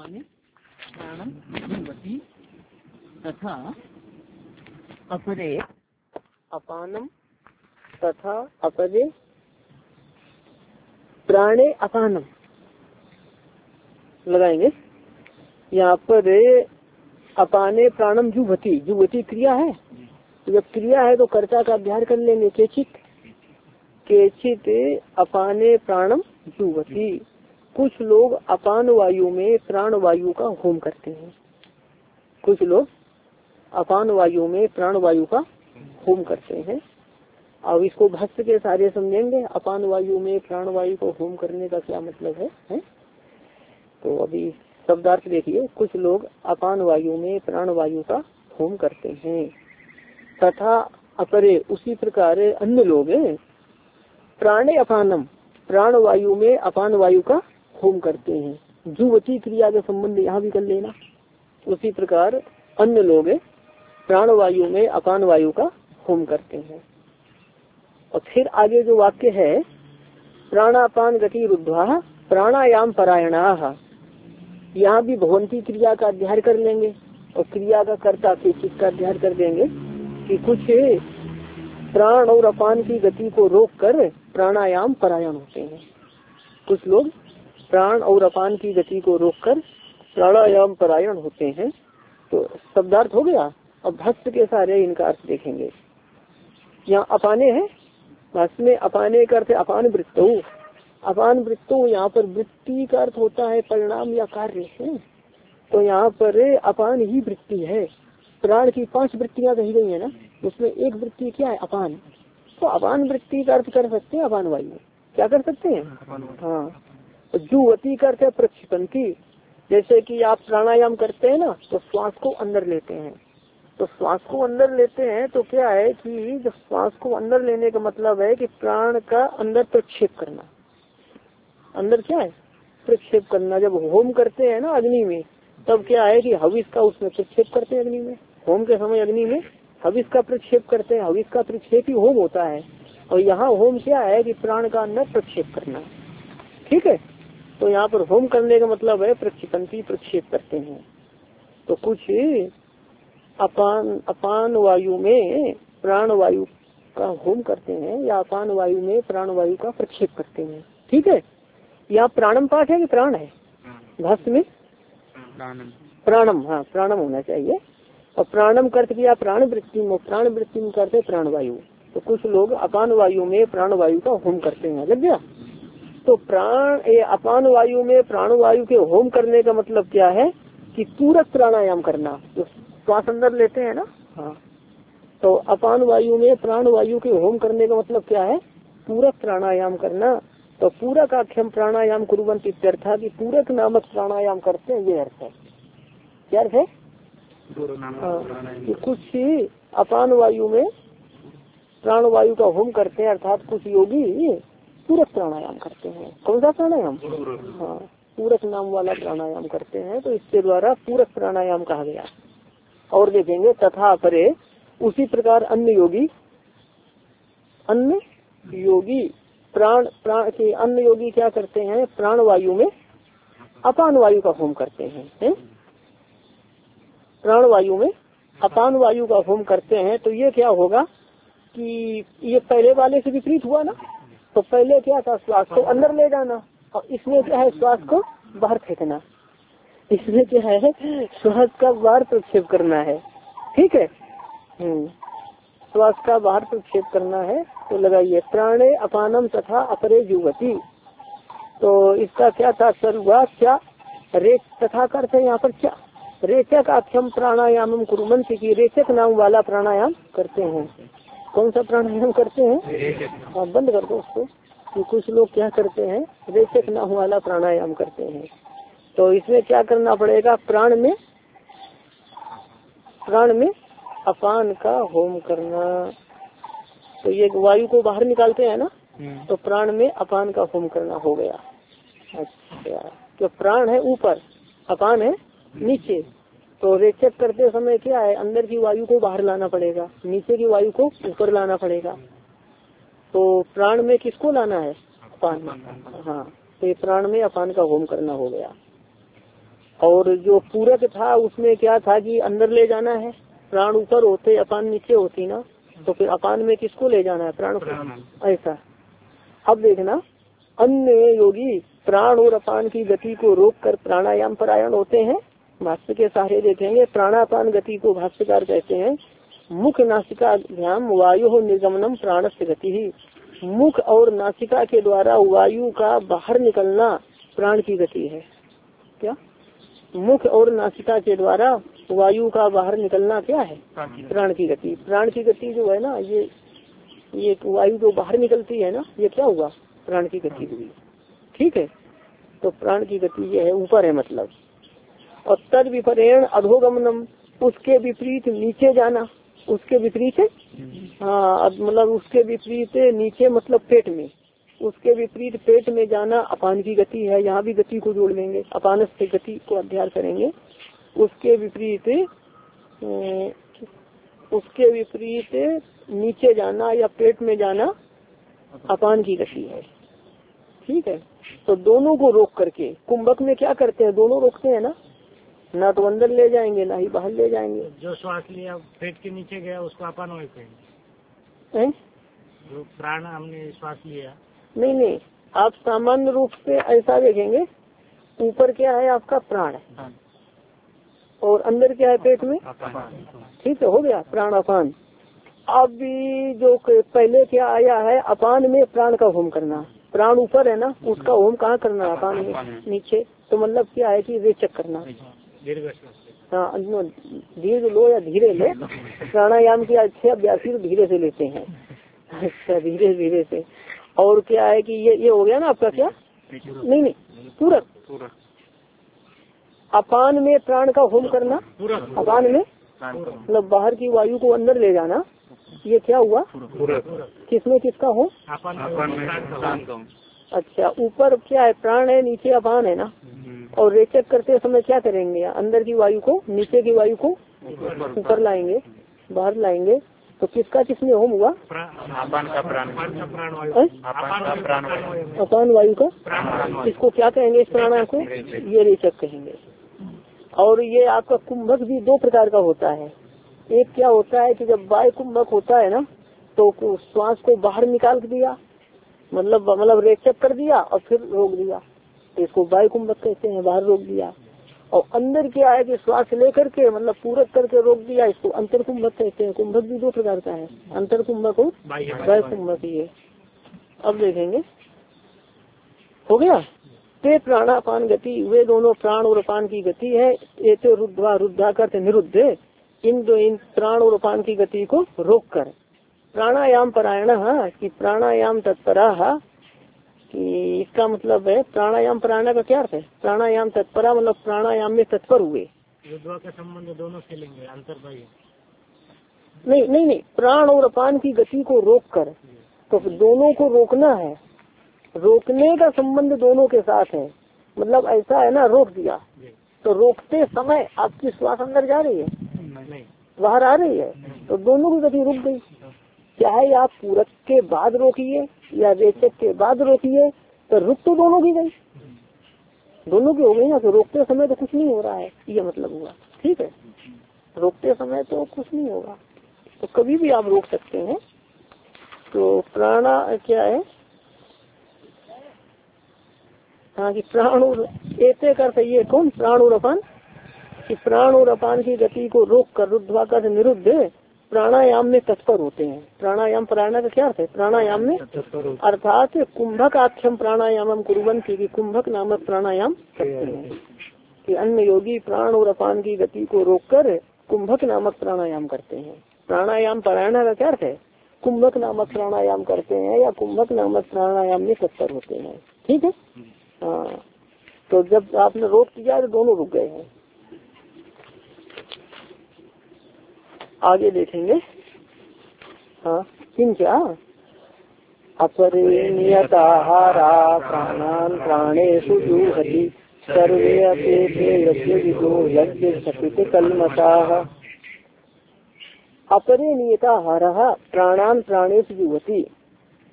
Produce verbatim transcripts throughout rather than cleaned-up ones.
में प्राणम जीवति तथा अपरे अपानम तथा अपरे प्राणे अपानम लगाएंगे। यहाँ पर अपाने प्राणम जुभती, जुभती क्रिया है, तो जब क्रिया है तो कर्ता का अध्ययन कर लेंगे। केचित केचित अपाने प्राणम जुभती, कुछ लोग अपान वायु में प्राण वायु का होम करते हैं। कुछ लोग अपान वायु में प्राण वायु का होम करते हैं। अब इसको भक्त के सारे समझेंगे, अपान वायु में प्राण वायु को होम करने का क्या मतलब है, है? तो अभी शब्दार्थ देखिए। कुछ लोग अपान वायु में प्राण वायु का होम करते हैं तथा अपरे, उसी प्रकार अन्य लोग प्राणे अपानम, प्राण वायु में अपान वायु का होम करते हैं। जुवती क्रिया के संबंध यहाँ भी कर लेना। उसी प्रकार अन्य लोग प्राण वायु में अपान वायु का होम करते हैं। और फिर आगे जो वाक्य है, प्राणापान गति रुद्धा प्राणायाम परायणा, यहाँ भी भवंती क्रिया का अध्ययन कर लेंगे और क्रिया का कर्ता के चित्त का अध्ययन कर देंगे कि कुछ प्राण और अपान की गति को रोककर प्राणायाम परायण होते हैं। कुछ लोग प्राण और अपान की गति को रोककर प्राणायाम परायण होते हैं। तो शब्दार्थ हो गया। अब भक्त के सारे इनका अर्थ देखेंगे। यहाँ अपाने है, भाष्य में अपाने का अर्थ अपान वृत्तो। अपान वृत्तो यहाँ पर वृत्ति का अर्थ होता है परिणाम या कार्य है। तो यहाँ पर अपान ही वृत्ति है। प्राण की पांच वृत्तियां कही गई है ना, उसमें एक वृत्ति क्या है, अपान। तो अपान वृत्ति का अर्थ कर सकते हैं अपान वायु। क्या कर सकते हैं? हाँ। तो जुवती का अर्थ है प्रक्षिपंती। जैसे कि आप प्राणायाम करते हैं ना, तो श्वास को अंदर लेते हैं। तो श्वास को अंदर लेते हैं तो क्या है कि जब श्वास को अंदर लेने का मतलब है कि प्राण का अंदर प्रक्षेप करना। अंदर क्या है, प्रक्षेप करना। जब होम करते हैं ना अग्नि में, तब क्या है कि हविष का उसमें प्रक्षेप करते हैं। अग्नि में होम के समय अग्नि में हविष का प्रक्षेप करते हैं। हविष का प्रक्षेप ही होम होता है। और यहाँ होम क्या है कि प्राण का अंदर प्रक्षेप करना। ठीक है। तो यहाँ पर होम करने का मतलब है प्रक्षेपंती, प्रक्षेप करते हैं। तो कुछ अपान अपान वायु में प्राण वायु का होम करते हैं या अपान वायु में प्राण वायु का प्रक्षेप करते हैं। ठीक है। यहाँ प्राणम पाठ है कि प्राण है? भाष्य में प्राणम, हाँ प्राणम होना चाहिए। और प्राणम कर्त किया प्राण वृत्ति में, प्राण वृत्ति में करते प्राण वायु। तो कुछ लोग अपान वायु में प्राण वायु का होम करते हैं। लग गया। तो प्राण ए अपान वायु में प्राण वायु के होम करने का मतलब क्या है कि पूरक प्राणायाम करना। जो श्वास अंदर लेते हैं ना, हाँ, तो अपान वायु में प्राण वायु के होम करने का मतलब क्या है, पूरक प्राणायाम करना। तो पूरक आख्यम प्राणायाम कुर्वन्ति इत्यर्थ, कि पूरक नामक प्राणायाम करते हैं, ये अर्थ है। क्या अर्थ है? कि कुछ अपान वायु में प्राण वायु का होम करते हैं, अर्थात कुछ योगी पूरक प्राणायाम करते हैं। कौन सा प्राणायाम? हाँ, पूरक नाम वाला प्राणायाम करते हैं। तो इसके द्वारा पूरक प्राणायाम कहा गया। और देखेंगे तथा परे, उसी प्रकार अन्य योगी, अन्य योगी प्राण प्राण के अन्य योगी क्या करते हैं, प्राण वायु में अपान वायु का होम करते हैं, है? प्राण वायु में अपान वायु का होम करते हैं। तो ये क्या होगा कि ये पहले वाले से विपरीत हुआ ना। तो पहले क्या था, श्वास को अंदर ले जाना, और इसमें क्या है, श्वास को बाहर फेंकना। इसमें क्या है, श्वास का बाहर प्रक्षेप करना है। ठीक है। हम्म श्वास का बाहर प्रक्षेप करना है। तो लगाइए प्राणे अपानम तथा अपरे जुवती। तो इसका क्या तात्पर्य हुआ, क्या रेच तथा करते यहाँ पर क्या, रेचक आख्यम प्राणायाम कुर्वन्ति, की रेचक नाम वाला प्राणायाम करते हैं। कौन सा प्राणायाम करते हैं? हाँ, बंद कर दो उसको। कि कुछ लोग क्या करते हैं, रेचक नाम वाला प्राणायाम करते हैं। तो इसमें क्या करना पड़ेगा, प्राण में प्राण में अपान का होम करना। तो ये वायु को बाहर निकालते हैं ना, तो प्राण में अपान का होम करना हो गया। अच्छा, तो प्राण है ऊपर, अपान है नीचे। तो रेचक करते समय क्या है, अंदर की वायु को बाहर लाना पड़ेगा, नीचे की वायु को ऊपर लाना पड़ेगा। तो प्राण में किसको लाना है, अपान। हाँ, तो ये प्राण में अपान का होम करना हो गया। और जो पूरक था उसमें क्या था कि अंदर ले जाना है, प्राण ऊपर होते अपान नीचे होती ना, तो फिर अपान में किसको ले जाना है, प्राण को। ऐसा अब देखना, अन्य योगी प्राण और अपान की गति को रोक कर प्राणायाम परायण होते हैं। भाष्य के सहारे देखेंगे, प्राणापान गति को भाष्यकार कहते हैं मुख नासिका ध्यान वायु निर्गमनम प्राणस्य गति ही। मुख और नासिका के द्वारा वायु का बाहर निकलना प्राण की गति है। क्या मुख और नासिका के द्वारा वायु का बाहर निकलना क्या है, प्राण की गति। प्राण की गति जो है ना, ये ये वायु जो बाहर निकलती है ना, ये क्या हुआ, प्राण की गति हुई। ठीक है, तो प्राण की गति ये है, ऊपर है मतलब। और तद विपरेण अधोगमनम, उसके विपरीत नीचे जाना, उसके विपरीत है हाँ, मतलब उसके विपरीत नीचे मतलब पेट में, उसके विपरीत पेट में जाना अपान की गति है। यहाँ भी गति को जोड़ लेंगे, अपान से गति को अध्ययन करेंगे। उसके विपरीत उसके विपरीत नीचे जाना या पेट में जाना अपान की गति है। ठीक है, तो दोनों को रोक करके कुंभक में क्या करते हैं, दोनों रोकते हैं ना, ना तो अंदर ले जाएंगे ना ही बाहर ले जाएंगे। जो श्वास लिया पेट के नीचे गया उसको अपान वायु कहेंगे। जो प्राण हमने श्वास लिया, नहीं नहीं, आप सामान्य रूप से ऐसा देखेंगे, ऊपर क्या है आपका प्राण है और अंदर क्या है पेट में। ठीक है, हो गया प्राण अपान। अब जो पहले क्या आया है, अपान में प्राण का होम करना, प्राण ऊपर है ना, उसका होम कहाँ करना, अपान में नीचे। तो मतलब क्या है कि रेचक करना। हाँ, दीर्घ लो या धीरे लो, प्राणायाम के अच्छे अभ्यासी धीरे से लेते हैं। अच्छा, धीरे धीरे से। और क्या है कि ये ये हो गया ना आपका क्या, नहीं नहीं पूरक, अपान में प्राण का होम करना, अपान में मतलब बाहर की वायु को अंदर ले जाना, ये क्या हुआ, किसमें किसका हो, अच्छा ऊपर क्या है प्राण है, नीचे अपान है ना। और रेचक करते समय क्या करेंगे, अंदर की वायु को नीचे की वायु को ऊपर लाएंगे, बाहर लाएंगे। तो किसका किसमें होम हुआ, अपान का प्राण, अपान वायु का। इसको क्या कहेंगे, इस प्राणायाम को ये रेचक कहेंगे। और ये आपका कुंभक भी दो प्रकार का होता है। एक क्या होता है कि जब वायु कुंभक होता है ना, तो श्वास को बाहर निकाल दिया, मतलब मतलब रेचक कर दिया और फिर रोक दिया, तो इसको वायु कुंभक कहते हैं, बाहर रोक दिया। और अंदर क्या है कि श्वास लेकर के मतलब पूरक करके रोक दिया, इसको अंतर कुंभक कहते हैं। कुंभक भी दो प्रकार का है, अंतर कुंभक और वायु कुंभक। ये अब देखेंगे, हो गया। ते प्राणापान गति, वे दोनों प्राण और अपान की गति है। ये तो रुद्धा रुद्धा करते निरुद्ध, इन दो इन प्राण और अपान की गति को रोक कर प्राणायाम परायण कि प्राणायाम तत्परा, कि इसका मतलब है प्राणायाम परायण का क्या अर्थ है, प्राणायाम तत्परा मतलब प्राणायाम में तत्पर हुए। रुद्वा का संबंध दोनों से लेंगे, अंतर भाई नहीं नहीं नहीं, प्राण और अपान की गति को रोक कर, तो दोनों को रोकना है, रोकने का संबंध दोनों के साथ है। मतलब ऐसा है ना, रोक दिया तो रोकते समय आपकी श्वास अंदर जा रही है, नहीं बाहर आ रही है, तो दोनों की गति रुक गई। चाहे आप पूरक के बाद रोकिए या रेचक के बाद रोकिए, तो रुक तो दोनों की गई, दोनों की हो गई ना। तो रोकते समय तो कुछ नहीं हो रहा है, ये मतलब हुआ। ठीक है, रोकते समय तो कुछ नहीं होगा, तो कभी भी आप रोक सकते हैं। तो प्राणा क्या है, हाँ कि प्राण और एते कर ये कौन, प्राण और अपान, कि प्राण और अपान की गति को रोक कर रुद्धा कर निरुद्ध प्राणायाम में तत्पर होते हैं। प्राणायाम परायण का क्या अर्थ है, प्राणायाम में अर्थात कुंभक आख्यम प्राणायाम कुर्वन्ति, कि कुंभक नामक प्राणायाम करते हैं। कि अन्य योगी प्राण और अपान की गति को रोककर कुंभक नामक प्राणायाम करते हैं। प्राणायाम परायण का क्या अर्थ है, कुंभक नामक प्राणायाम करते हैं या कुंभक नामक प्राणायाम में तत्पर होते हैं। ठीक है, हाँ। तो जब आपने रोक दिया तो दोनों रुक गए हैं। आगे देखेंगे, हाँ किन क्या अपरिनियताहारा प्राणान प्राणेषु जुहति सर्वे अपेते यज्ञ विदो यज्ञ सपित कल्मषाः। अपरिनियताहारः प्राणान प्राणेषु जुहति,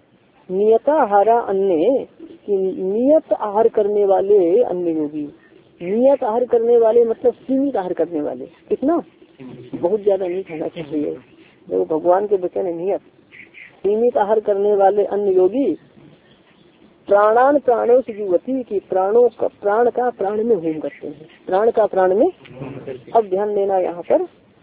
नियताहारा अन्य कि नियत आहार करने वाले अन्य योगी, नियत आहार करने वाले मतलब सीमित आहार करने वाले, कितना, बहुत ज्यादा नहीं खाना चाहिए। जो भगवान के वचन है नियत। सीमित आहार करने वाले अन्य योगी प्राणान प्राणों से युवती की प्राणों का प्राण का प्राण में होम करते हैं, प्राण का प्राण में। अब ध्यान देना यहाँ पर,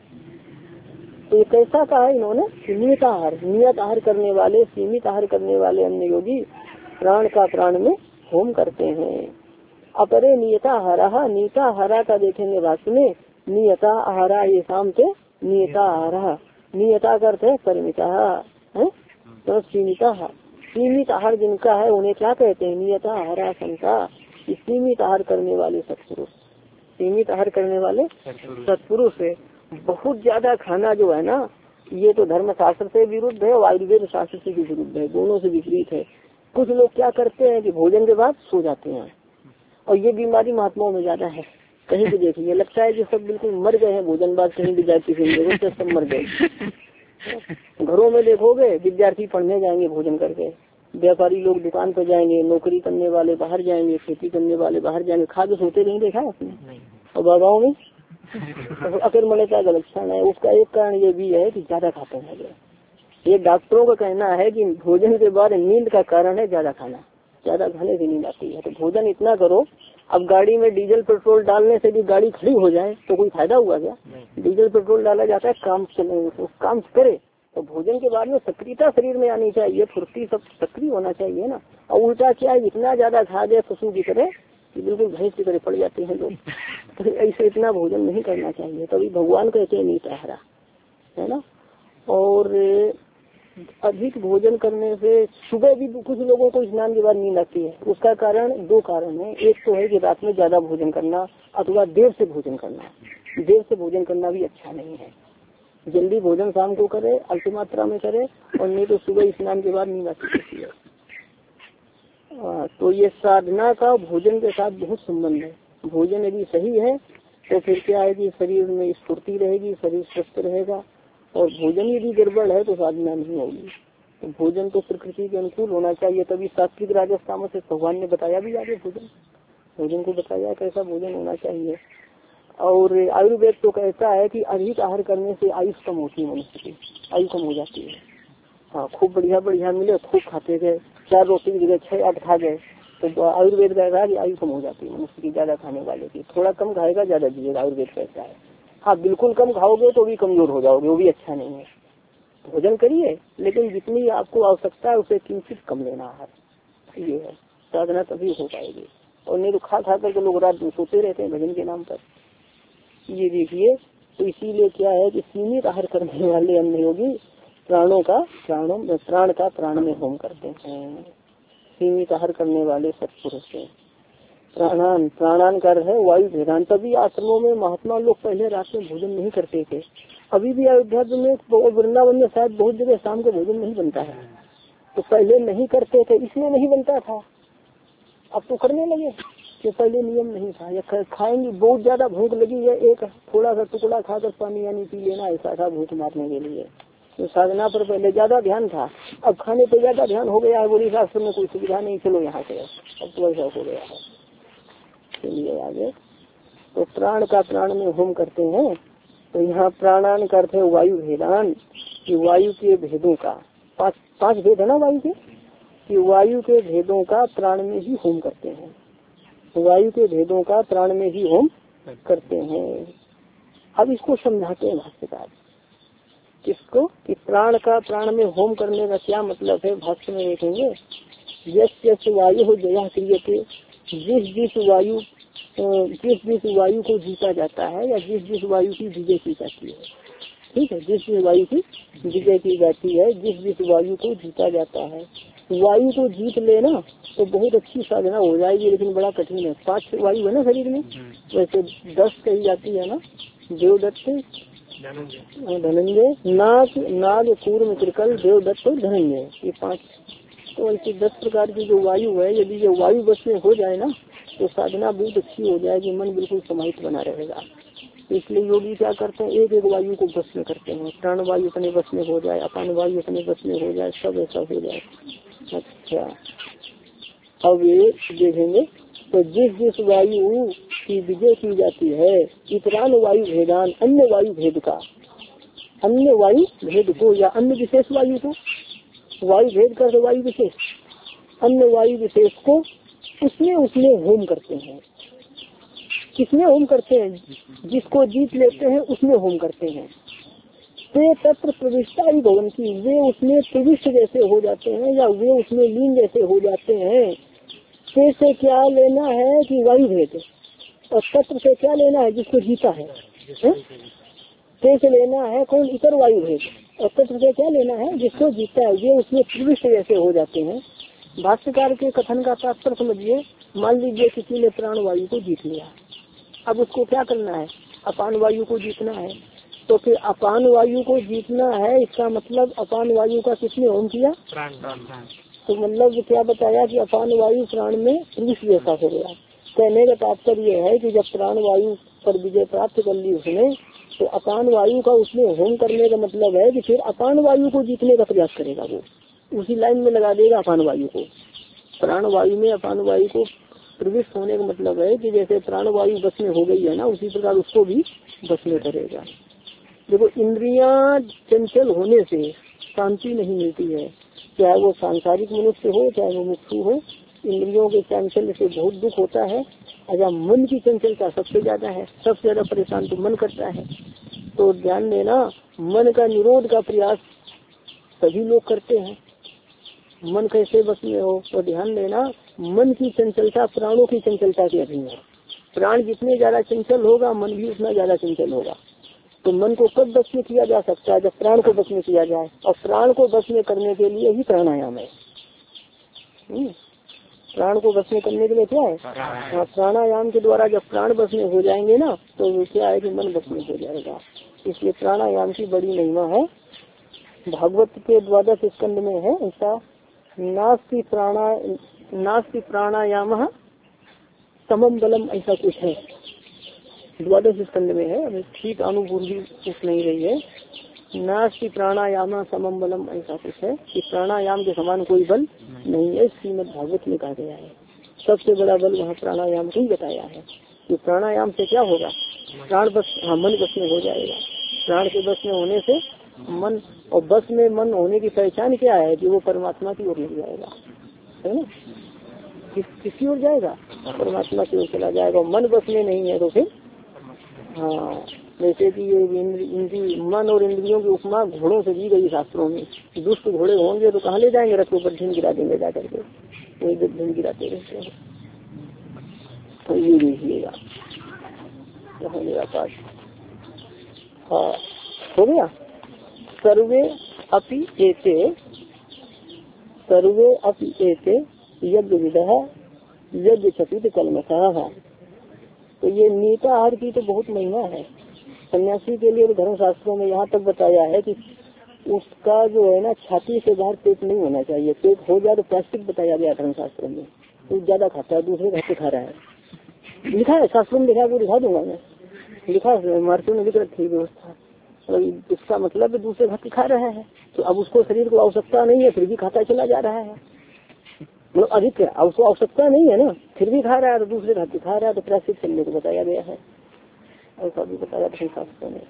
तो ये कैसा कहा है इन्होंने, नियत आहार, नियत आहार करने वाले, सीमित आहार करने वाले अन्य योगी प्राण का प्राण में होम करते हैं। अपरे नियता आहारा, नियता आहारा का देखेंगे भाष्य में, नियता आहारा ये शाम से नियता आहारा, नियता करते है परिमिता है, तो सीमिता, सीमित आहार जिनका है उन्हें क्या कहते हैं, नियता आहारा संता, सीमित आहार करने वाले सत्पुरुष, सीमित आहार करने वाले सत्पुरुष है। बहुत ज्यादा खाना जो है ना, ये तो धर्म शास्त्र से विरुद्ध है और आयुर्वेद शास्त्र से भी विरुद्ध है, दोनों से विपरीत है। कुछ लोग क्या करते हैं कि भोजन के बाद सो जाते हैं, और ये बीमारी महात्माओं में ज्यादा है। कहीं भी देखिए लगता है कि सब बिल्कुल मर गए हैं भोजन बाद, कहीं भी जाती है सब मर गए। घरों में देखोगे विद्यार्थी पढ़ने जाएंगे भोजन करके, व्यापारी लोग दुकान पर जाएंगे, नौकरी करने वाले बाहर जाएंगे, खेती करने वाले बाहर जाएंगे, खा के सोते नहीं देखा आपने। और बाबाओं में तो अकर मने का लक्षण है, उसका एक कारण ये भी है कि ज्यादा खाते हैं। ये डॉक्टरों का कहना है कि भोजन के बाद नींद का कारण है ज्यादा खाना, ज्यादा खाने से नींद आती है। तो भोजन इतना करो, अब गाड़ी में डीजल पेट्रोल डालने से भी गाड़ी खड़ी हो जाए तो कोई फायदा हुआ क्या? डीजल पेट्रोल डाला जाता है काम चले, काम करे, तो भोजन के बाद में सक्रियता शरीर में आनी चाहिए, फुर्ती सब सक्रिय होना चाहिए ना। और उल्टा क्या है, इतना ज्यादा खा गए पशु की तरह कि बिल्कुल भैंस की तरह पड़ जाते हैं लोग, तो ऐसे इतना भोजन नहीं करना चाहिए। तभी भगवान कहते हैं नीत आहारा, है ना। और अधिक भोजन करने से सुबह भी कुछ लोगों को स्नान के बाद नींद आती है। उसका कारण दो कारण है, एक तो है कि रात में ज्यादा भोजन करना, अथवा देर से भोजन करना। देर से भोजन करना भी अच्छा नहीं है, जल्दी भोजन शाम को करे, अल्प मात्रा में करे, और नहीं तो सुबह स्नान के बाद नींद आती है। तो ये साधना का भोजन के साथ बहुत संबंध है। भोजन यदि सही है तो फिर क्या है कि शरीर में स्फूर्ति रहेगी, शरीर स्वस्थ रहेगा। और भोजन यदि गड़बड़ है तो साधना नहीं होगी। तो भोजन तो प्रकृति के अनुकूल होना चाहिए, तभी सात्विक राजस तामस से भगवान ने बताया भी आगे भोजन भोजन को बताया कैसा भोजन होना चाहिए। और आयुर्वेद तो कहता है कि अधिक आहार करने से आयुष कम होती है, मनुष्य की आयु कम हो जाती है। हाँ, खूब बढ़िया बढ़िया मिले, खूब खाते गए, चार रोटी की जगह छह आठ खा गए, तो आयुर्वेद कहता है कि आयु कम हो जाती है मनुष्य की, ज्यादा खाने वाले की। थोड़ा कम खाएगा ज्यादा जिएगा, आयुर्वेद कहता है। हाँ, बिल्कुल कम खाओगे तो भी कमजोर हो जाओगे, वो भी अच्छा नहीं है। भोजन करिए, लेकिन जितनी आपको आवश्यकता है उसे किंचित कम लेना आहार, ये है साधना, तभी हो पाएगी। और नहीं तो खा खा कर लोग रात में सोते रहते हैं भजन के नाम पर। ये देखिए, तो इसीलिए क्या है कि सीमित आहार करने वाले अन्य योगी प्राणों का प्राणों में प्राण का प्राण में होम करते हैं। सीमित आहार करने वाले सत्पुरुष हैं। प्राणान प्राणान कर है वायु भेदान। तभी आश्रमों में महात्मा लोग पहले रात में भोजन नहीं करते थे। अभी भी अयोध्या में, वृंदावन में शायद बहुत जगह शाम को भोजन नहीं बनता है। तो पहले नहीं करते थे, इसलिए नहीं बनता था। अब तो करने लगे, कि पहले नियम नहीं था। या खाएंगे, बहुत ज्यादा भूख लगी है, एक थोड़ा सा टुकड़ा खाकर पानी यानी पी लेना, ऐसा था भूख मारने के लिए। तो साधना पर पहले ज्यादा ध्यान था, अब खाने पर ज्यादा ध्यान हो गया है। बोली शास्त्र में कोई सुविधा नहीं, चलो यहाँ से, अब तो ऐसा हो गया है। चलिए आगे। तो प्राण का प्राण में होम करते हैं। तो यहाँ प्राणान करते हैं वायु भेदान, कि वायु के भेदों का, पांच पांच भेद है ना वायु के, कि वायु के भेदों का प्राण में ही होम करते हैं। वायु के भेदों का प्राण में ही होम करते हैं। अब इसको समझाते हैं भाष्यकार, किसको, कि प्राण का प्राण में होम करने का क्या मतलब है। भाष्य में देखेंगे, यस यस वायु हो जया क्रियते, जिस जिस वायु जिस जिस वायु को जीता जाता है, या जिस जिस वायु की विजय की जाती है, ठीक है, जिस जिस वायु की विजय की जाती है, जिस जिस वायु को जीता जाता है। वायु को जीत लेना तो बहुत अच्छी साधना हो जाएगी, लेकिन बड़ा कठिन है। पांच वायु है ना शरीर में, वैसे दस कही जाती है ना, देवदत्त, धनंजय, नाग नाग कूर्म त्रिकल, देवदत्त और धनंजय, ये पांच। तो ऐसी दस प्रकार की जो वायु है, यदि ये वायु बस में हो जाए ना तो साधना बहुत अच्छी हो जाएगी, मन बिल्कुल समाहित बना रहेगा। इसलिए योगी क्या करते हैं, एक एक वायु को बस में करते हैं। प्राण वायु अपने बस में हो जाए, अपान वायु अपने बस में हो जाए, सब ऐसा हो जाए। अच्छा, अब ये देखेंगे तो जिस जिस वायु की विजय की जाती है, इतरान वायु भेदान, अन्य वायु भेद का, अन्य वायु भेद को या अन्य विशेष वायु को, वायु भेद कर वायु विशेष, अन्य वायु विशेष को उसमें उसमें होम करते हैं। किसमें होम करते हैं? जिसको जीत लेते हैं उसमें होम करते हैं। ते तत्र प्रविष्टा ही भवंती, वे उसमें प्रविष्ट जैसे हो जाते हैं या वे उसमें लीन जैसे हो जाते हैं। ते से क्या लेना है कि वायु भेद, और तत्व से क्या लेना है? जिसको जीता है। ते से लेना है कौन? इतर वायु भेद। और तत्व से क्या लेना है? जिसको जीता है। वे उसमें प्रविष्ट जैसे हो जाते हैं। भाष्यकार के कथन का तात्पर्य समझिए। मान लीजिए किसी ने प्राण वायु को जीत लिया, अब उसको क्या करना है? अपान वायु को जीतना है। तो फिर अपान वायु को जीतना है, इसका मतलब अपान वायु का किसने होम किया? प्राण। तो मतलब क्या बताया कि अपान वायु प्राण में प्रविष्ट जैसा हो गया। कहने का तात्पर्य यह है कि जब प्राण वायु पर विजय प्राप्त कर ली उसने, तो अपान वायु का उसमें होम करने का मतलब है कि फिर अपान वायु को जीतने का प्रयास करेगा। वो उसी लाइन में लगा देगा अपान वायु को। प्राण वायु में अपान वायु को प्रविष्ट होने का मतलब है कि जैसे प्राण वायु बस में हो गई है ना, उसी प्रकार उसको भी बस में करेगा। देखो, इंद्रियां चंचल होने से शांति नहीं मिलती है, चाहे वो सांसारिक मनुष्य हो चाहे वो मुक्ति हो। इंद्रियों के चंचल से बहुत दुख होता है। अच्छा, मन की चंचलता सबसे ज्यादा है, सबसे ज्यादा परेशान तो मन करता है। तो ध्यान देना, मन का निरोध का प्रयास सभी लोग करते हैं। मन कैसे बस में हो? तो ध्यान देना, मन की चंचलता प्राणों की चंचलता के अधीन है। प्राण जितने ज्यादा चंचल होगा, मन भी उतना ज्यादा चंचल होगा। तो मन को कब बस में किया जा सकता है? जब प्राण को बस में किया जाए। और प्राण को बस में करने के लिए ही प्राणायाम है। प्राण को बस में करने के लिए क्या है? हाँ, प्राणायाम के द्वारा जब प्राण बस में हो जाएंगे ना, तो क्या है कि मन बस में हो जाएगा। इसलिए प्राणायाम की बड़ी महिमा है। भागवत के द्वादश स्कंद में है ऐसा, नास्ति प्राणा नास्ति प्राणायाम समम बलम, ऐसा कुछ है द्वादश स्कंद में है। अभी ठीक अनुपूर्वी कुछ नहीं रही है। नास्ति प्राणायाम समम बलम, ऐसा कुछ है कि प्राणायाम के समान कोई बल नहीं है। श्रीमद् भागवत में कहा गया है। सबसे बड़ा बल वहाँ प्राणायाम को ही बताया है कि प्राणायाम से क्या होगा? प्राण बस, हाँ, मन बस में हो जाएगा। प्राण के बस में होने से मन, और बस में मन होने की पहचान क्या है? कि वो परमात्मा की ओर ले जाएगा, है ना। किस किसकी ओर जाएगा? परमात्मा की ओर चला जाएगा। मन बस में नहीं है तो फिर, हाँ, जैसे कि ये इंद्री मन और इंद्रियों की उपमा घोड़ों से दी गई शास्त्रों में। दुष्ट घोड़े होंगे तो कहाँ ले जाएंगे? रथ पर ढीन गिरा देंगे जा करके, वही ढीन गिराते रहते हैं। तो ये देखिएगा, पाठ हाँ हो गया। सर्वे अपि एते सर्वे अपि एते यज्ञ विदः यज्ञ छपित कलमशः। तो ये नीताहार की तो बहुत महिमा है सन्यासी के लिए। धर्म शास्त्रों में यहाँ तक बताया है कि उसका जो है ना, छाती से बाहर पेट नहीं होना चाहिए। पेट हो जाए तो प्लास्टिक बताया गया धर्म शास्त्रों में। तो ज्यादा खाता है, दूसरे घर से खा रहा है, लिखा है शास्त्रों में, लिखा है, वो दिखा दूंगा मैं, लिखा है मार्केट में लिख रखी व्यवस्था। तो इसका मतलब दूसरे घर से खा रहा है, तो अब उसको शरीर को आवश्यकता नहीं है फिर भी खाता चला जा रहा है। मतलब अधिक है, अब उसको आवश्यकता नहीं है ना, फिर भी खा रहा है, तो दूसरे घर से खा रहा है, तो प्लास्टिक चलने को बताया गया है। ऐसा भी बताया था शास्त्रों में।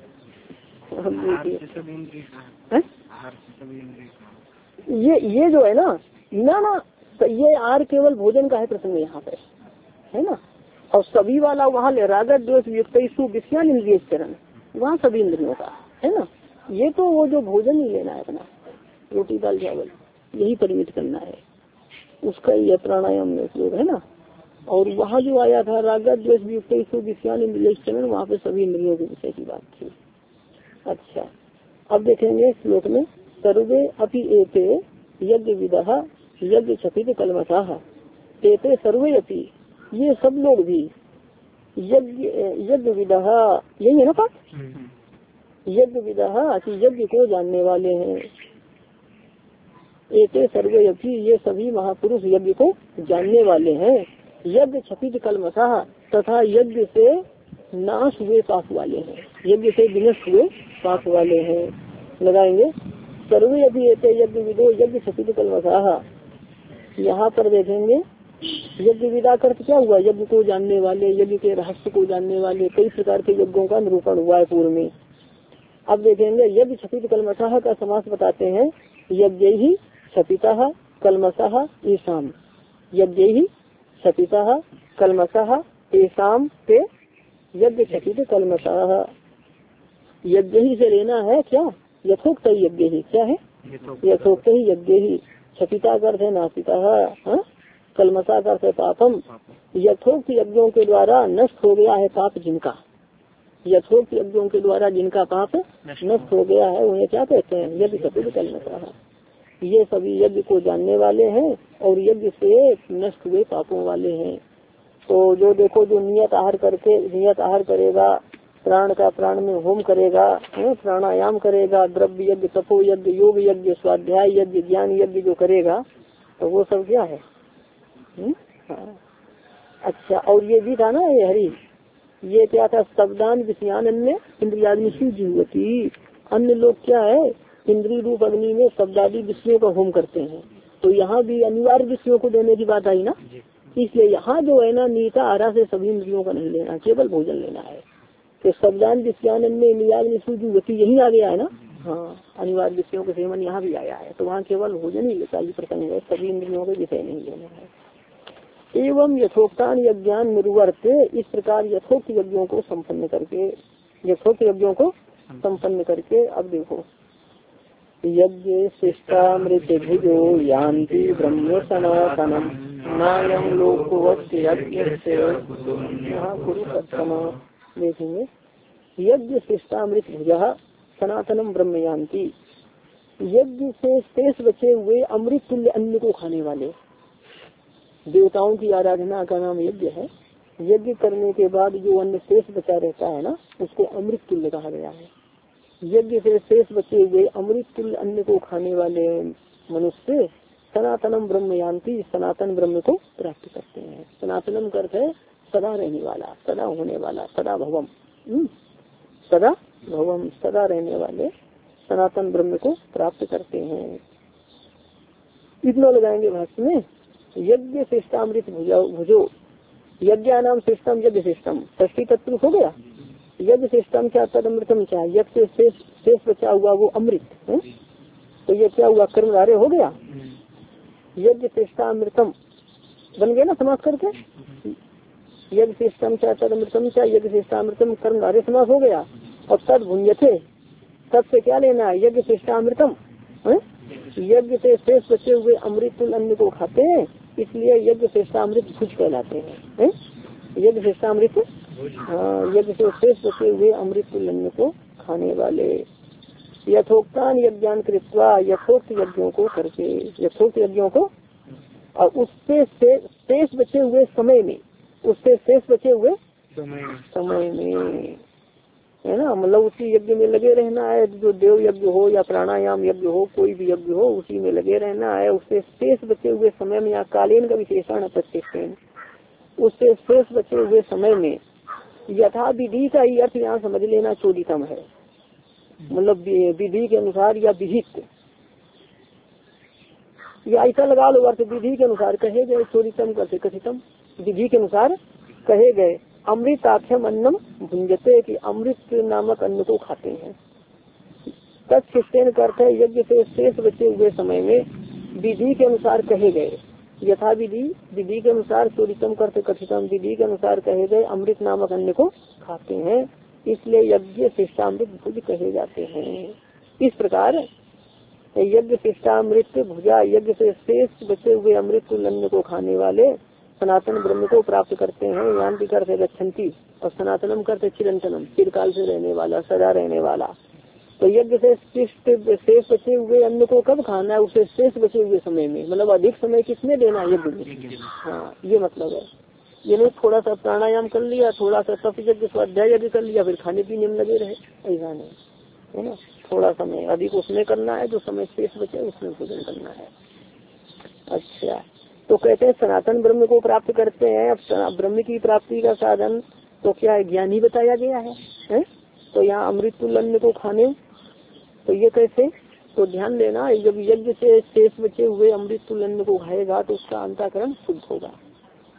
ये ये जो है ना ना ना ये आर केवल भोजन का है प्रसंग यहाँ पे, है ना। और सभी वाला वहाँ ले रागत द्वेष युक्तैषु विषयान इंद्रिय चरण, वहाँ सभी इंद्रियों का है ना। ये तो वो जो भोजन ही लेना है अपना, रोटी दाल चावल यही परिमित करना है, उसका ये प्राणायाम में उपयोग है ना। और वहाँ जो आया था रागत द्वेष युक्तैषु विषयान इंद्रिय चरण, वहाँ पे सभी इंद्रियों के विषय की बात थी। अच्छा, अब देखेंगे श्लोक में, सर्वे अपि एते यज्ञ विदः यज्ञ छपित कलमशः। एते सर्वे अपि, ये सब लोग भी, यज्ञ यज्ञ विदः, यही है ना पाठ, यज्ञ विदः यज्ञ को जानने वाले हैं। एते सर्वे अपि, ये सभी महापुरुष यज्ञ को जानने वाले हैं। यज्ञ छपित कलमशः, तथा यज्ञ से नाश हुए पाप वाले हैं, यज्ञ से विनष्ट हुए पाप वाले हैं। लगाएंगे सर्वे अपि एते यज्ञ विदो यज्ञ छपित कलमशः। यहाँ पर देखेंगे यज्ञ विदा का अर्थ क्या हुआ? यज्ञ को जानने वाले, यज्ञ के रहस्य को जानने वाले। कई प्रकार के यज्ञों का निरूपण हुआ है पूर्व में। अब देखेंगे यज्ञ क्षपित कलमशः का समास बताते हैं। यज्ञ ही क्षपितः कलमशः ईशाम, यज्ञ ही क्षपितः कलमशः ईशाम पे यज्ञ क्षपित कलमशः। यज्ञ ही से लेना है क्या? यथोक्त यज्ञ ही क्या है? यथोक्त ही यज्ञ ही। क्षपिता का अर्थ है नाशितः, कलमशा का अर्थ है पापम। यथोक्त यज्ञों के द्वारा नष्ट हो गया है पाप जिनका, यथोक्त यज्ञों के द्वारा जिनका पाप नष्ट हो गया है उन्हें क्या कहते हैं? यज्ञ क्षपित कलमशः। ये सभी यज्ञ को जानने वाले हैं और यज्ञ से नष्ट हुए पापों वाले हैं। तो जो देखो जो नियत आहार करके नियत आहार करेगा, प्राण का प्राण में होम करेगा, प्राणायाम करेगा, द्रव्य यज्ञ, तपो यज्ञ, योग यज्ञ, स्वाध्याय यज्ञ, ज्ञान यज्ञ जो करेगा तो वो सब क्या है? हाँ। अच्छा, और ये भी था ना ये हरि, ये क्या था? शब्दान विषयान अन्य इंद्रियाग्नि जीवती। अन्य लोग क्या है? इंद्रिय रूप अग्नि में शब्दादि विषयों का होम करते हैं। तो यहाँ भी अनिवार्य विषयों को देने की बात आई ना, इसलिए यहाँ जो है ना नीता आरा से सभी इंद्रियों का नहीं लेना, केवल भोजन लेना है। तो शब्दान विषयान अन्य इंद्रियाग्नि जीवती यही आ गया है ना। हाँ, अनिवार्य विषयों के सेवन यहाँ भी आया है। तो वहाँ केवल भोजन ही लेता ही प्रसंग है, सभी इंद्रियों के विषय नहीं लेना है। एवं यथोक्तान यज्ञान निर्वर्त, इस प्रकार यथोक्त यज्ञों को संपन्न करके, यथोक्त यज्ञों को संपन्न करके। अब देखो यज्ञ शिष्टामृत भुजो यान्ति ब्रह्म सनातनम नायं लोकवत् यज्ञस्य कुरुसत्तम। देखेंगे यज्ञ शिष्टामृत भुजः सनातनम ब्रह्म यान्ति। यज्ञ से शेष बचे हुए अमृत तुल्य अन्न को खाने वाले, देवताओं की आराधना का नाम यज्ञ है। यज्ञ करने के बाद जो अन्न शेष बचा रहता है ना, उसको अमृत तुल्य कहा गया है। यज्ञ से शेष बचे हुए अमृत तुल्य अन्न को खाने वाले मनुष्य सनातनम ब्रह्म यान्ति, सनातन ब्रह्म को प्राप्त करते हैं। सनातनम का अर्थ है सदा रहने वाला, सदा होने वाला, सदा भवम, सदा भवम, सदा रहने वाले सनातन ब्रह्म को प्राप्त करते हैं। इतना लगाएंगे भाष्य में। यज्ञ शिष्टामृत भुजो, यज्ञ नाम शिष्टम यज्ञ शिष्टम, षष्ठी तत्व हो गया। यज्ञ शिष्टम क्या? तद अमृतम क्या? यज्ञ से शेष शेष बचा हुआ वो अमृत है। तो ये क्या हुआ? कर्मधारय हो गया। यज्ञ शिष्टामृतम बन गया ना समास करके। यज्ञ शिष्टम क्या? तद अमृतम क्या? यज्ञ शिष्टामृतम कर्मधारय समास हो गया। और तद भुंजते, तद से क्या लेना है? यज्ञ शिष्टामृतम, यज्ञ से शेष बचे हुए अमृत अन्न को खाते हैं, इसलिए यज्ञ शिष्टामृत भुज कहलाते हैं। यज्ञ शिष्टामृत, हाँ, यज्ञ से शेष बचे हुए अमृत अन्न को खाने वाले। यथोक्तान यज्ञान कृत्वा, यथोक्त यज्ञों को करके, यथोक्त यज्ञों को, और उससे शेष बचे हुए समय में, उससे शेष बचे हुए समय में है ना, मतलब उसी यज्ञ में लगे रहना है। जो देव यज्ञ हो या प्राणायाम यज्ञ हो, कोई भी यज्ञ हो, उसी में लगे रहना है। उससे शेष बचे हुए समय में, यहाँ कालीन का विशेषण है प्रत्येक, उससे शेष बचे हुए समय में यथा विधि का ही अर्थ यहाँ समझ लेना चोदितम है, मतलब विधि के अनुसार या विहित, या ऐसा लगा लो अर्थ विधि के अनुसार कहे गए। चोदितम करते कथितम, विधि के अनुसार कहे गए। अमृताख्यम अन्नम भुंजते, कि अमृत नामक अन्न को खाते हैं। तत्शिष्टेन करते यज्ञ से शेष बचे हुए समय में विधि के अनुसार कहे गए। यथा विधि, विधि के अनुसार, चोरितम करते कथितम, विधि के अनुसार कहे गए अमृत नामक अन्न को खाते हैं, इसलिए यज्ञ शिष्टामृत भुज कहे जाते हैं। इस प्रकार यज्ञ शिष्टामृत भुजा, यज्ञ से शेष बचे हुए अमृत अन्न को खाने वाले सनातन ब्रह्म को प्राप्त करते हैं। यान्ति करते गच्छन्ति, और सनातनम करते चिरंतनम, चिरकाल से रहने वाला, सदा रहने वाला। तो यज्ञ से शिष्ट शेष बचे हुए अन्न को कब खाना है? उसे शेष बचे हुए समय में, मतलब अधिक समय किसमें देना है? यज्ञ में। हाँ, ये मतलब है। ये नहीं थोड़ा सा प्राणायाम कर लिया, थोड़ा सा तप यज्ञ स्वाध्याय यज्ञ कर लिया, फिर खाने पीने में लगे रहे, ऐसा नहीं है ना। थोड़ा समय अधिक उसमें करना है, जो समय शेष बचे उसमें भोजन करना है। अच्छा, तो कहते हैं सनातन ब्रह्म को प्राप्त करते हैं। अब ब्रह्म की प्राप्ति का साधन तो क्या है? ज्ञान ही बताया गया है, है? तो यहाँ अमृत अन्न को खाने, तो ये कैसे? तो ध्यान देना, जब यज्ञ से शेष बचे हुए अमृत अन्न को खाएगा तो उसका अंतःकरण शुद्ध होगा,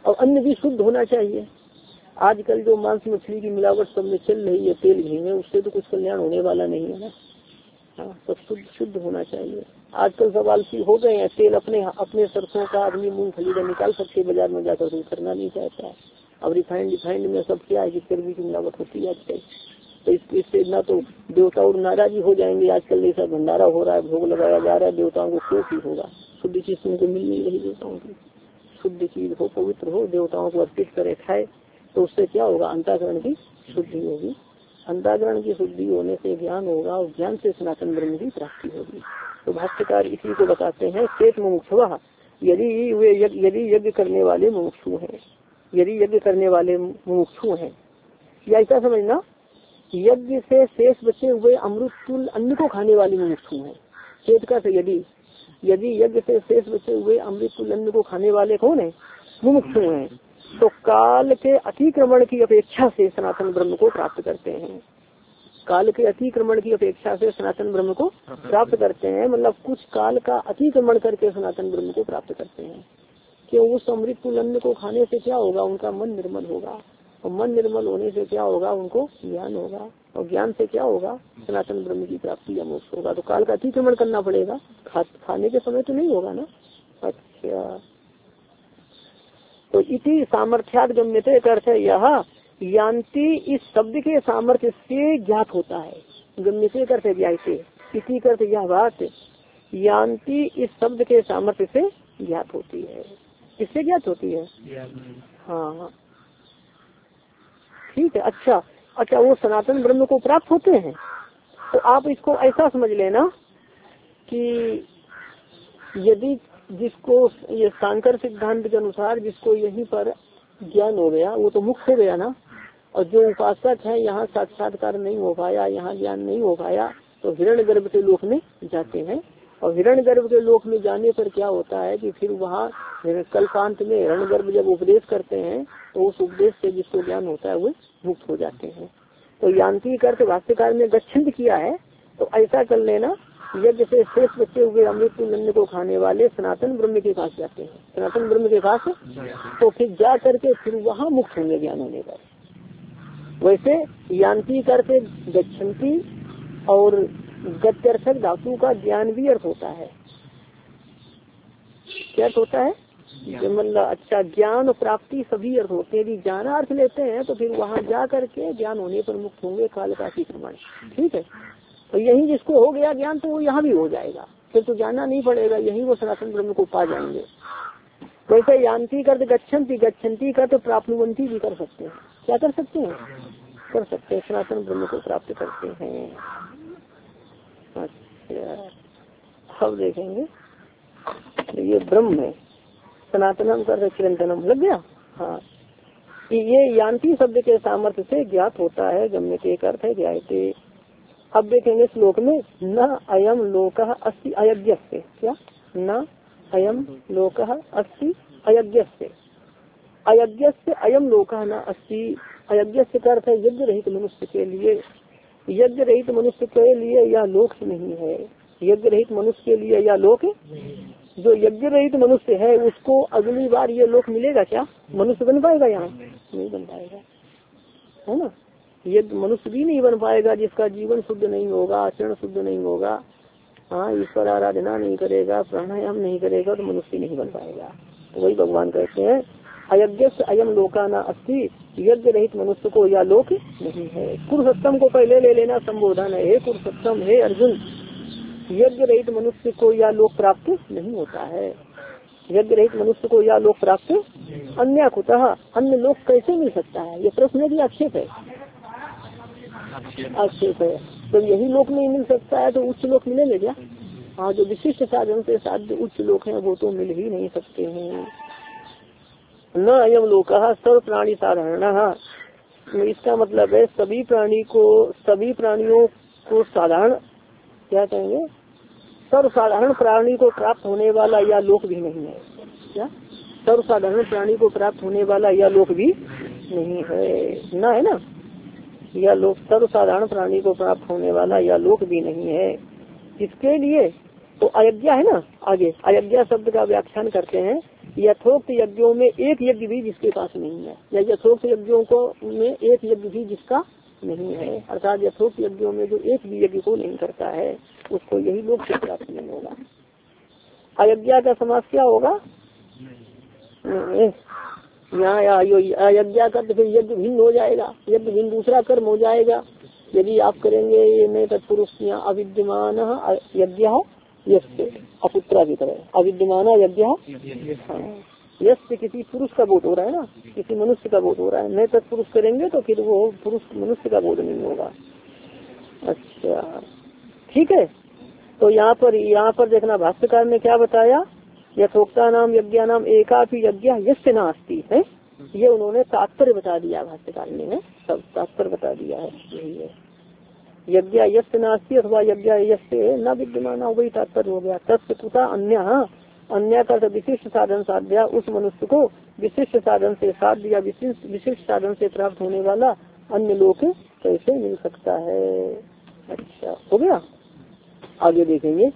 और अन्न भी शुद्ध होना चाहिए। आजकल जो मांस मछली की मिलावट सब में चल रही है तेल घी में, उससे तो कुछ कल्याण होने वाला नहीं है ना। हाँ, सब शुद्ध शुद्ध होना चाहिए। आजकल सब आलसी हो गए हैं, तेल अपने अपने सरसों का आदमी मूंगफली का निकाल सकते बाजार में जाकर, तो करना नहीं चाहता। अब रिफाइंड रिफाइंड में सब क्या है कि चर्बी की मिलावट होती है आजकल। तो इससे ना तो देवता और नाराजी हो जाएंगे। आजकल जैसा भंडारा हो रहा है, भोग लगाया जा रहा है, देवताओं को क्यों ही होगा, शुद्ध चीज तुमको मिल नहीं रही देवताओं की। शुद्ध चीज हो, पवित्र हो, देवताओं को अर्पित करे खाए, तो उससे क्या होगा, अंतःकरण की शुद्धि होगी। अंतःकरण की शुद्धि होने से ज्ञान होगा, और ज्ञान से सनातन ब्रह्म की प्राप्ति होगी। तो भाष्यकार इसी को बताते हैं, चेत मुमुक्षुः, यदि वे यदि यज्ञ करने वाले मुमुक्षु हैं, यदि यज्ञ करने वाले मुमुक्षु हैं, या ऐसा समझना, यज्ञ से शेष बचे हुए अमृत तुल्य अन्न को खाने वाले मुमुक्षु हैं। चेत का से यदि यदि यज्ञ से शेष बचे हुए अमृत तुल्य अन्न को खाने वाले कौन है, मुमुक्षु हैं, तो काल के अतिक्रमण की अपेक्षा से सनातन ब्रह्म को प्राप्त करते हैं। काल के अतिक्रमण की अपेक्षा से सनातन ब्रह्म को प्राप्त करते हैं, मतलब कुछ काल का अतिक्रमण करके सनातन ब्रह्म को प्राप्त करते हैं। क्यों, उस अमृत तुल्य अन्न को खाने से क्या होगा, उनका मन निर्मल होगा, और मन निर्मल होने से क्या होगा, उनको ज्ञान होगा, और ज्ञान से क्या होगा, सनातन ब्रह्म की प्राप्ति या मोक्ष होगा। तो काल का अतिक्रमण करना पड़ेगा, खा, खाने के समय तो नहीं होगा ना। अच्छा, तो इति सामर्थ्याद गम्यते का अर्थ है यह यान्ति इस शब्द के सामर्थ्य से ज्ञात होता है। गम्यते का अर्थ है ज्ञाते, इति का अर्थ यह बात, यान्ति इस शब्द के सामर्थ्य से ज्ञात होती है। किससे ज्ञात होती है? हाँ ठीक है। अच्छा अच्छा, वो सनातन ब्रह्म को प्राप्त होते हैं। तो आप इसको ऐसा समझ लेना कि यदि जिसको ये सांकर सिद्धांत के अनुसार जिसको यहीं पर ज्ञान हो गया वो तो मुक्त हो गया ना, और जो उपासक है यहाँ साक्षात्कार नहीं हो पाया, यहाँ ज्ञान नहीं हो पाया, तो हिरण्य गर्भ के लोक में जाते हैं। और हिरण्य गर्भ के लोक में जाने पर क्या होता है कि फिर वहाँ कल्पांत में हिरण्य गर्भ जब उपदेश करते हैं तो उस उपदेश से जिसको ज्ञान होता है वो मुक्त हो जाते हैं। तो यांत्रिक अर्थ भाष्यकार ने गच्छन्त किया है। तो ऐसा कर लेना, यज्ञ से शेष बचे हुए अमृत नन्द को खाने वाले सनातन ब्रह्म के पास जाते हैं, सनातन ब्रह्म के पास, तो फिर जा करके फिर वहाँ मुक्त होंगे ज्ञान होने पर। वैसे यांत्रिक अर्थ गच्छन्ति और गत्यर्थक धातु का ज्ञान भी अर्थ होता है। क्या अर्थ होता है? मतलब अच्छा, ज्ञान प्राप्ति सभी अर्थ होते हैं। यदि ज्ञान अर्थ लेते हैं तो फिर वहाँ जा करके ज्ञान होने पर मुक्त होंगे काल का अतिक्रमण। ठीक है। तो यही जिसको हो गया ज्ञान तो वो यहाँ भी हो जाएगा, फिर तो जाना नहीं पड़ेगा, यही वो सनातन ब्रह्म को पा जाएंगे। वैसे यांति कर गच्छन्ति, गच्छन्ति का तो प्राप्नुवंती भी कर सकते हैं। क्या कर सकते हैं? कर सकते हैं, सनातन ब्रह्म को प्राप्त करते हैं। अच्छा, अब देखेंगे ये ब्रह्म है, सनातनम कर चिरंतनम लग गया। हाँ, ये यांति शब्द के सामर्थ्य से ज्ञात होता है, गम्य के अर्थ है ज्ञाते। अब देखेंगे श्लोक में, न अयम लोकः अस्ति अयज्ञस्य। क्या? न अयम लोकः अस्ति अयज्ञस्य, अयज्ञस्य अयम लोकः न अस्ति। अयज्ञस्य का अर्थ है यज्ञ रहित मनुष्य के लिए, यज्ञ रहित मनुष्य के लिए यह लोक नहीं है। यज्ञ रहित मनुष्य के लिए यह लोक, जो यज्ञ रहित मनुष्य है उसको अगली बार ये लोक मिलेगा क्या? मनुष्य बन पाएगा? यहाँ नहीं बन पाएगा, है ना। यज्ञ मनुष्य भी नहीं बन पाएगा जिसका जीवन शुद्ध नहीं होगा, आचरण शुद्ध नहीं होगा, हाँ ईश्वर आराधना नहीं करेगा, प्राणायाम नहीं करेगा, तो मनुष्य नहीं बन पाएगा। तो वही भगवान कहते हैं अयज्ञ अयम लोका न अस्ति, यज्ञ रहित मनुष्य को यह लोक नहीं है। पुरुषोत्तम को पहले ले लेना संबोधन है, हे पुरुषोत्तम, हे अर्जुन, यज्ञ रहित मनुष्य को यह लोक प्राप्त नहीं होता है। यज्ञ रहित मनुष्य को यह लोक प्राप्त अन्य कुतः, अन्य लोक कैसे मिल सकता है? ये प्रश्न भी आक्षेप है, आक्षेप है। तो यही लोक नहीं मिल सकता है तो उच्च लोक मिलेंगे क्या? हाँ, जो विशिष्ट साधन से साध्य उच्च लोक है वो तो मिल ही नहीं सकते हैं। न अयम लोकः सर्व प्राणी साधारण, इसका मतलब है सभी प्राणी को, सभी प्राणियों को साधारण, क्या कहेंगे, सर्वसाधारण प्राणी को प्राप्त होने वाला यह लोक भी नहीं है। क्या? सर्वसाधारण प्राणी को प्राप्त होने वाला यह लोक भी नहीं है, ना है ना, यह लोक सर्वसाधारण प्राणी को प्राप्त होने वाला यह लोक भी नहीं है। इसके लिए तो अयज्ञा है ना, आगे अयज्ञा शब्द का व्याख्यान करते हैं यथोक्त यज्ञों में एक यज्ञ भी जिसके पास नहीं है, या यथोक्त यज्ञों को में एक यज्ञ भी जिसका नहीं है, अर्थात यथोक्त यज्ञों में जो एक भी यज्ञ को नहीं करता है उसको यही लोग से प्राप्त नहीं होगा। अयज्ञा का समास क्या होगा? यहाँ अयज्ञा का तो फिर यज्ञ भिन्न हो जाएगा, यज्ञ भिन्न दूसरा कर्म हो जाएगा। यदि आप करेंगे ये मैं तत्पुरुष यहाँ अविद्यमान यज्ञ अपुत्रा की तरह अविद्यमान यज्ञ यश किसी पुरुष का बोध हो रहा है ना, किसी मनुष्य का बोध हो रहा है। मैं तत्पुरुष करेंगे तो फिर वो पुरुष मनुष्य का बोध नहीं होगा। अच्छा ठीक है, तो यहाँ पर यहाँ पर देखना भाष्यकार ने क्या बताया, यथोक्ता नाम यज्ञ नाम एकापि यज्ञ यस्य नास्ति है, ये उन्होंने तात्पर्य बता दिया भाष्यकार ने, है सब तात्पर्य बता दिया है, यही है यज्ञ यस्य नास्ति अथवा यज्ञ यस्य न विद्यमान, वही तात्पर्य हो गया। तत्व तुता अन्य, अन्य का विशिष्ट साधन साध्या, उस मनुष्य को विशिष्ट साधन से साध्य या विशिष्ट विशिष्ट साधन से प्राप्त होने वाला अन्य लोक कैसे मिल सकता है। अच्छा हो गया, आगे देखेंगे।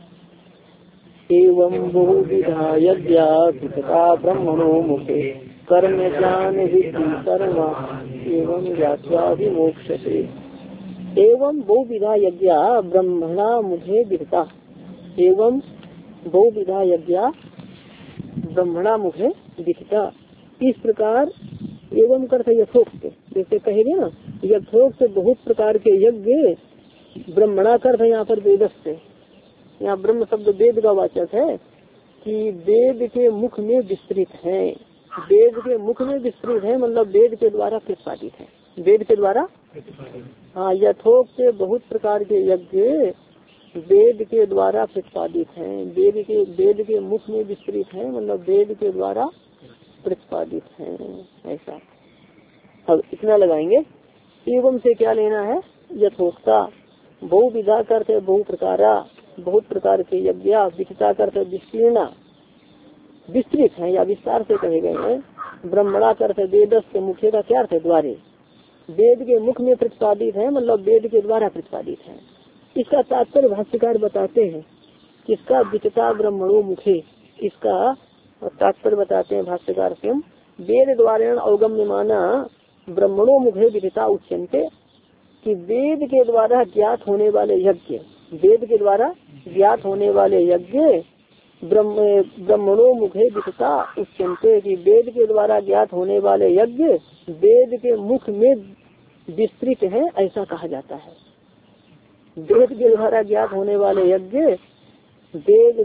एवं बहुविधा यज्ञा ब्रह्मणो मुखे कर्म ज्ञान विद्धि कर्म एवं ज्ञात्वा विमोक्षते। एवं बहुविधा यज्ञा ब्रह्मणा मुझे विहिता, एवं बहुविधा यज्ञा ब्रह्मणा मुझे विहिता, इस प्रकार एवं करते यथोक्त, जैसे कहेंगे ना यथोक्त बहुत प्रकार के यज्ञ, ब्रह्मणा करते यहाँ पर वेदस्य, यहाँ ब्रह्म शब्द वेद का वाचक है कि वेद के मुख में विस्तृत है, वेद के मुख में विस्तृत है मतलब वेद के द्वारा प्रतिपादित है, वेद के द्वारा हाँ यथोक्त बहुत प्रकार के यज्ञ वेद के द्वारा प्रतिपादित हैं, वेद के वेद के मुख में विस्तृत है मतलब वेद के द्वारा प्रतिपादित हैं, ऐसा। अब इतना लगाएंगे। एवं से क्या लेना है, यथोक्ता बहुविधा करते बहु प्रकारा, बहुत प्रकार के यज्ञ विचिता करते विस्तीर्णा, विस्तृत है या विस्तार से कहे गए हैं। ब्रह्मणा करते वेदस के मुख्य का क्या अर्थ है, द्वारे, वेद के मुख में प्रतिपादित है मतलब वेद के द्वारा प्रतिपादित है। इसका तात्पर्य भाष्यकार बताते हैं, किसका, विचिता ब्रह्मणो मुखे, इसका तात्पर्य बताते हैं भाष्यकार से, वेद द्वारा अवगम्य माना ब्रह्मणो मुखे विदिता उच्यन्ते, कि वेद के द्वारा ज्ञात होने वाले यज्ञ, वेद के द्वारा ज्ञात होने वाले यज्ञ ब्रह्म ब्रह्मणो मुखे विदिता उच्यन्ते, कि वेद के द्वारा ज्ञात होने वाले यज्ञ वेद के मुख में विस्तृत है, ऐसा कहा जाता है। वेद के द्वारा ज्ञात होने वाले यज्ञ वेद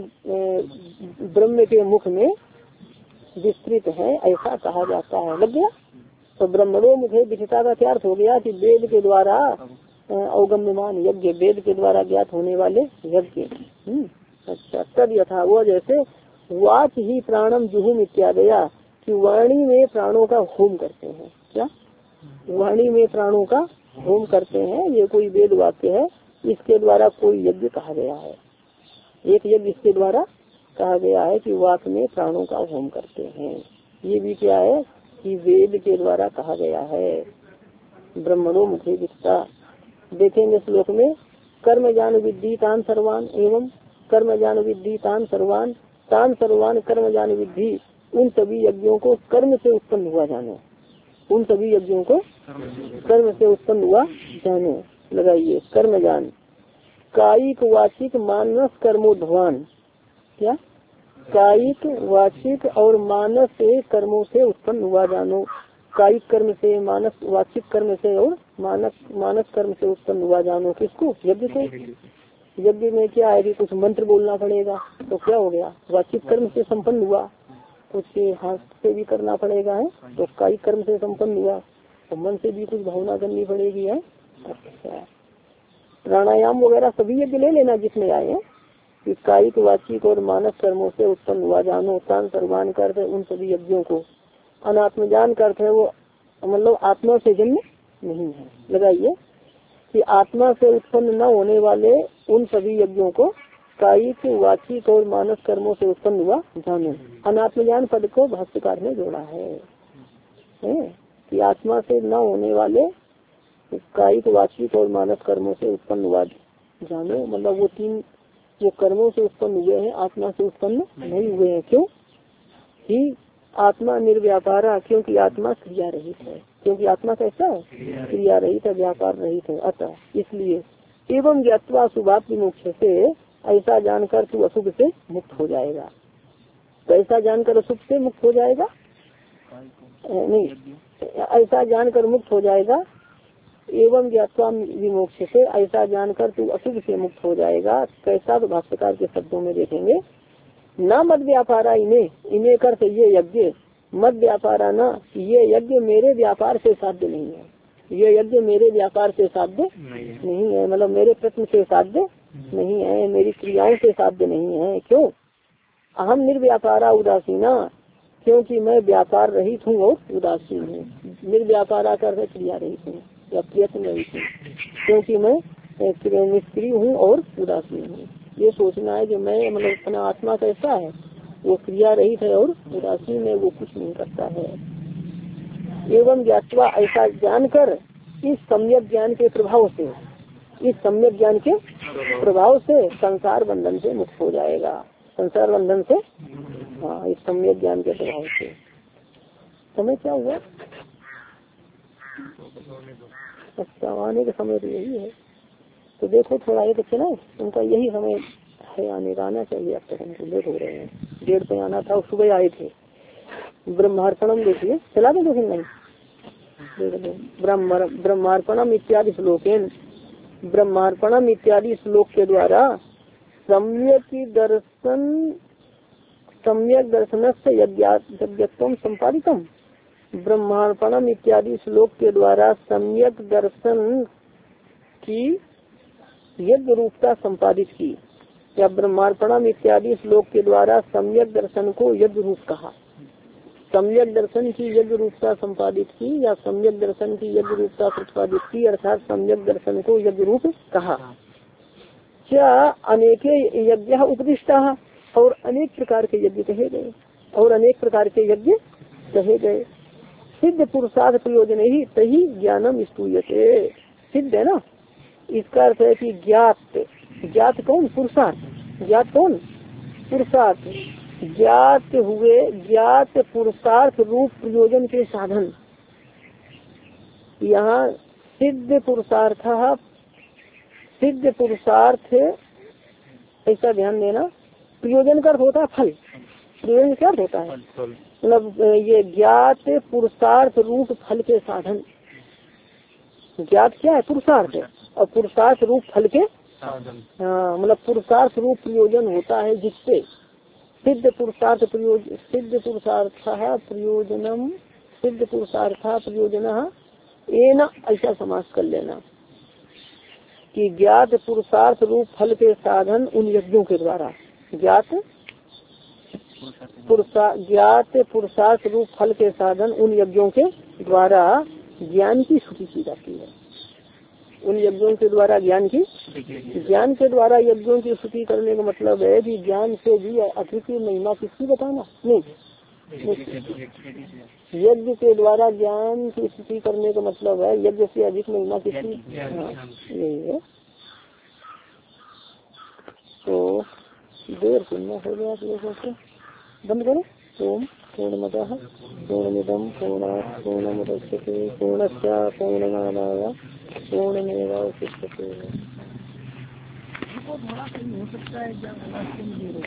ब्रह्म के मुख में विस्तृत है, ऐसा कहा जाता है। लग गया। तो ब्रह्मणो मुखे विदिता का क्या अर्थ हो गया कि वेद के द्वारा अवगम्यमान यज्ञ, वेद के द्वारा ज्ञात होने वाले यज्ञ। अच्छा, तब यथा वो जैसे वाच ही प्राणम जुहुम इत्यादया, कि वाणी में प्राणों का होम करते हैं। क्या वाणी में प्राणों का होम करते हैं, ये कोई वेद वाक्य है, इसके द्वारा कोई यज्ञ कहा गया है। एक यज्ञ इसके द्वारा कहा गया है कि वाक में प्राणों का होम करते हैं, ये भी क्या है कि वेद के द्वारा कहा गया है। ब्रह्मणो मुखे विदिता, देखेंगे श्लोक में, कर्म ज्ञान विद्धि तान सर्वान, एवं कर्म ज्ञान विद्धि तान सर्वान, तान सर्वान कर्म ज्ञान विद्धि, उन सभी यज्ञों को कर्म से उत्पन्न हुआ जानो, उन सभी यज्ञों को कर्म से उत्पन्न हुआ जानो। लगाइए कर्म ज्ञान, कायिक वाचिक मानस कर्मोध्वान, क्या कायिक वाचिक और मानस से कर्मों से उत्पन्न हुआ जानो, कायिक कर्म से, मानस वाचिक कर्म से और मानस मानस कर्म से उत्पन्न हुआ जानो। किसको, यज्ञ को। यज्ञ में क्या है कि कुछ मंत्र बोलना पड़ेगा, तो क्या हो गया, वाचिक कर्म से संपन्न हुआ, कुछ हाथ से भी करना पड़ेगा है, तो कायिक कर्म से संपन्न हुआ, तो मन से भी कुछ भावना करनी पड़ेगी है। अच्छा, प्राणायाम वगैरह सभी यज्ञ ले लेना जिसमें आए हैं, कि कायिक वाचिक और मानस कर्मों से उत्पन्न हुआ जानो, तान सर्वान करते उन सभी यज्ञों को, अनात्मज्ञान करते वो मतलब आत्मा से जन्म नहीं है। लगाइए कि आत्मा से उत्पन्न न होने वाले उन सभी यज्ञों को कायिक वाचिक और मानस कर्मों से उत्पन्न हुआ जानो। अनात्मज्ञान पद को भाष्यकार ने जोड़ा है, है? कि आत्मा से न होने वाले कायिक वाचिक और मानस कर्मों से उत्पन्न हुआ जानो, मतलब वो तीन जो कर्मों से उत्पन्न हुए हैं आत्मा से उत्पन्न नहीं हुए हैं। क्यों? कि आत्मा निर्व्यापारा, क्योंकि आत्मा क्रिया रहित है, क्योंकि आत्मा कैसा है, क्रिया रहित है, व्यापार रहित है। अतः इसलिए एवं ज्ञात्वा अशुभात विमोक्ष से, ऐसा जानकर तू अशुभ से मुक्त हो जाएगा। कैसा जानकर अशुभ से मुक्त हो जाएगा, नहीं, ऐसा जानकर मुक्त हो जाएगा। एवं ज्ञात्वा विमोक्ष से, ऐसा जानकर तू अशुभ से मुक्त हो जाएगा। कैसा, तो भाष्यकार के शब्दों में देखेंगे। न मद व्यापारा इन्हें, इन्हें कर ये यज्ञ, मद व्यापारा न, ये यज्ञ मेरे व्यापार से साध्य नहीं है, ये यज्ञ मेरे व्यापार से साध्य नहीं है, मतलब मेरे प्रश्न से साध्य नहीं है, मेरी क्रियाओं से साध्य नहीं है। क्यों, अहम निर्व्यापारा उदासीना, क्योंकि मैं व्यापार रहित हूँ और उदासीन हूँ। निर्व्यापारा कर क्रिया रहित हूँ या प्रयत्न रहित हूँ, क्योंकि मैं निष्क्रिय हूँ और उदासीन हूँ। ये सोचना है कि मैं, मतलब अपना आत्मा कैसा है, वो क्रिया रहित है और उदासीन है, वो कुछ नहीं करता है। एवं ज्ञात्वा, ऐसा जानकर, इस सम्यक ज्ञान के प्रभाव से, इस सम्यक ज्ञान के प्रभाव से संसार बंधन से मुक्त हो जाएगा। संसार बंधन से, हाँ, इस सम्यक ज्ञान के प्रभाव से। समय क्या हुआ, अच्छा आने का समय तो यही है। तो देखो थोड़ा ये तो चला, उनका यही समय है आने का, आना चाहिए। अब तक हमको लेट हो रहे हैं, डेढ़ पे आना था, सुबह आए थे। ब्रह्मार्पणम देखिए, चला दो लेकिन नहीं देख लो। ब्रह्म ब्रह्मार्पणम इत्यादि श्लोकेन, ब्रह्मार्पणम इत्यादि श्लोक के द्वारा सम्यक दर्शन, सम्यक दर्शन से यज्ञत्वम संपादितम। ब्रह्मार्पणम इत्यादि श्लोक के द्वारा सम्यक दर्शन की यज्ञ रूपता संपादित की, या ब्रह्मार्पणम इत्यादि श्लोक के द्वारा सम्यक दर्शन को यज्ञ रूप कहा। सम्यक दर्शन की यज्ञ रूपता संपादित की या सम्यक दर्शन की यज्ञ रूपता प्रतिपादित की, अर्थात सम्यक दर्शन को यज्ञ रूप कहा। क्या अनेके यज्ञ उपदिष्टा, और अनेक प्रकार के यज्ञ कहे गए, और अनेक प्रकार के यज्ञ कहे गए। सिद्ध पुरुषार्थ प्रयोजन ही तही ज्ञानम स्तूयते, सिद्ध है ना, इसका अर्थ है कि ज्ञात, ज्ञात कौन, पुरुषार्थ, ज्ञात कौन, पुरुषार्थ, ज्ञात हुए, ज्ञात पुरुषार्थ रूप प्रयोजन के साधन। यहाँ सिद्ध पुरुषार्थ, सिद्ध पुरुषार्थ, ऐसा ध्यान देना। प्रयोजन का अर्थ होता है फल, प्रयोजन क्या अर्थ होता है, मतलब ये ज्ञात पुरुषार्थ रूप फल के साधन। ज्ञात क्या है, पुरुषार्थ है, और पुरुषार्थ रूप फल के साधन, हाँ, मतलब पुरुषार्थ रूप प्रयोजन होता है जिससे सिद्ध पुरुषार्थ प्रयोजन, सिद्ध पुरुषार्थ प्रयोजनम, सिद्ध पुरुषार्थ प्रयोजन एन, ऐसा समास कर लेना कि ज्ञात पुरुषार्थ रूप फल के साधन उन यज्ञों के द्वारा, ज्ञात पुरुषा ज्ञात पुरुषार्थ रूप फल के साधन उन यज्ञों के द्वारा ज्ञान की स्तुति की जाती है। उन यज्ञों के द्वारा ज्ञान की, ज्ञान के द्वारा यज्ञों की स्तुति करने का मतलब है कि ज्ञान से भी अधिक महिमा किसकी बताना, नहीं, यज्ञ के द्वारा ज्ञान की स्तुति करने का मतलब है यज्ञ से अधिक महिमा किसकी, यही है। तो देर सुनना हो गया आप लोगों को, बंद करो। ओम पूर्णमतः पूर्णमिदं पूर्णात् पूर्णमुदच्यते पूर्णस्य पूर्णमादाय पूर्णमेवावशिष्यते।